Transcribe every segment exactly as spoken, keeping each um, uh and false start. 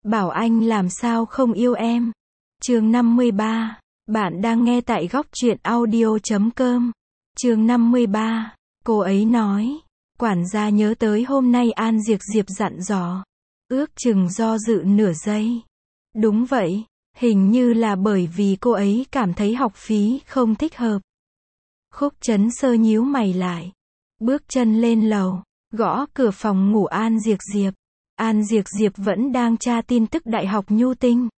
bảo anh làm sao không yêu em. Chương năm mươi ba. Bạn đang nghe tại góc truyện audio chấm com. Chương năm mươi ba. Cô ấy nói. Quản gia nhớ tới hôm nay An Diệp Diệp dặn dò. Ước chừng do dự nửa giây. Đúng vậy, hình như là bởi vì cô ấy cảm thấy học phí không thích hợp. Khúc Chấn Sơ nhíu mày lại. Bước chân lên lầu, gõ cửa phòng ngủ An Diệp Diệp. An Diệp Diệp vẫn đang tra tin tức Đại học Nhu Tinh.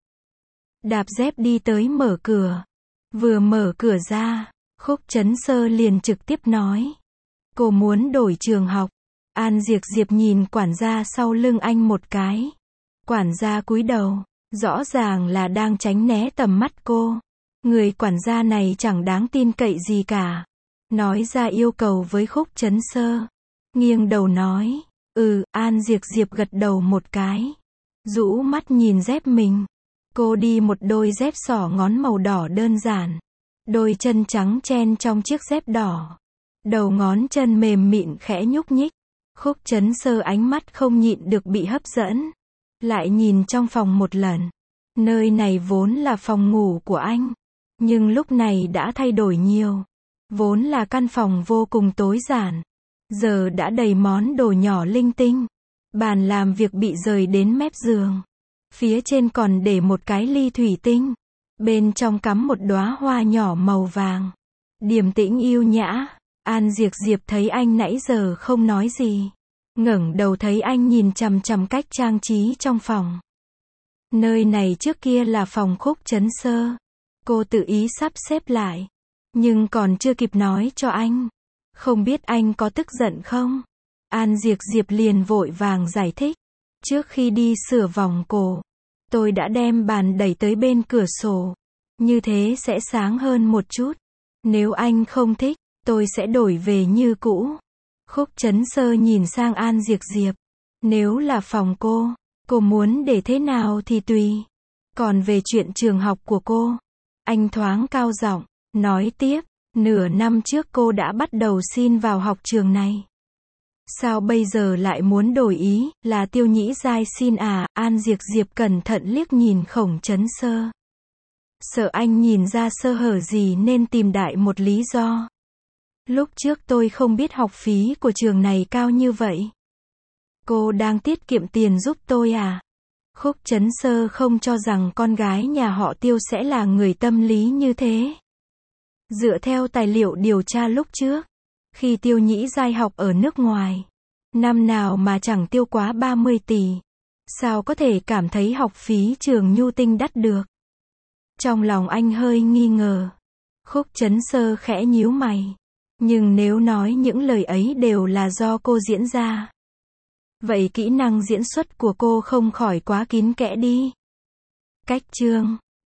Đạp dép đi tới mở cửa. Vừa mở cửa ra, Khúc Chấn Sơ liền trực tiếp nói. Cô muốn đổi trường học. An Diệp Diệp nhìn quản gia sau lưng anh một cái. Quản gia cúi đầu, rõ ràng là đang tránh né tầm mắt cô. Người quản gia này chẳng đáng tin cậy gì cả. Nói ra yêu cầu với Khúc Chấn Sơ. Nghiêng đầu nói. Ừ, An Diệp Diệp gật đầu một cái. Rũ mắt nhìn dép mình. Cô đi một đôi dép xỏ ngón màu đỏ đơn giản. Đôi chân trắng chen trong chiếc dép đỏ. Đầu ngón chân mềm mịn khẽ nhúc nhích. Khúc Chấn Sơ ánh mắt không nhịn được bị hấp dẫn. Lại nhìn trong phòng một lần. Nơi này vốn là phòng ngủ của anh. Nhưng lúc này đã thay đổi nhiều. Vốn là căn phòng vô cùng tối giản. Giờ đã đầy món đồ nhỏ linh tinh. Bàn làm việc bị rời đến mép giường. Phía trên còn để một cái ly thủy tinh. Bên trong cắm một đóa hoa nhỏ màu vàng. Điềm tĩnh yêu nhã. An Diệp Diệp thấy anh nãy giờ không nói gì. Ngẩng đầu thấy anh nhìn chằm chằm cách trang trí trong phòng. Nơi này trước kia là phòng Khúc Chấn Sơ. Cô tự ý sắp xếp lại. Nhưng còn chưa kịp nói cho anh. Không biết anh có tức giận không? An Diệp Diệp liền vội vàng giải thích. Trước khi đi sửa vòng cổ, tôi đã đem bàn đẩy tới bên cửa sổ. Như thế sẽ sáng hơn một chút. Nếu anh không thích, tôi sẽ đổi về như cũ. Khúc Chấn Sơ nhìn sang An Diệp Diệp. Nếu là phòng cô, cô muốn để thế nào thì tùy. Còn về chuyện trường học của cô, anh thoáng cao giọng, nói tiếp, nửa năm trước cô đã bắt đầu xin vào học trường này. Sao bây giờ lại muốn đổi ý, là Tiêu Nhĩ Giai xin à? An Diệp Diệp cẩn thận liếc nhìn Khổng Chấn Sơ. Sợ anh nhìn ra sơ hở gì nên tìm đại một lý do. Lúc trước tôi không biết học phí của trường này cao như vậy. Cô đang tiết kiệm tiền giúp tôi à? Khúc Chấn Sơ không cho rằng con gái nhà họ Tiêu sẽ là người tâm lý như thế. Dựa theo tài liệu điều tra lúc trước, khi Tiêu Nhĩ Giai học ở nước ngoài, năm nào mà chẳng tiêu quá ba mươi tỷ. Sao có thể cảm thấy học phí trường Nhu Tinh đắt được? Trong lòng anh hơi nghi ngờ. Khúc Chấn Sơ khẽ nhíu mày. Nhưng nếu nói những lời ấy đều là do cô diễn ra, vậy kỹ năng diễn xuất của cô không khỏi quá kín kẽ đi. Cách chương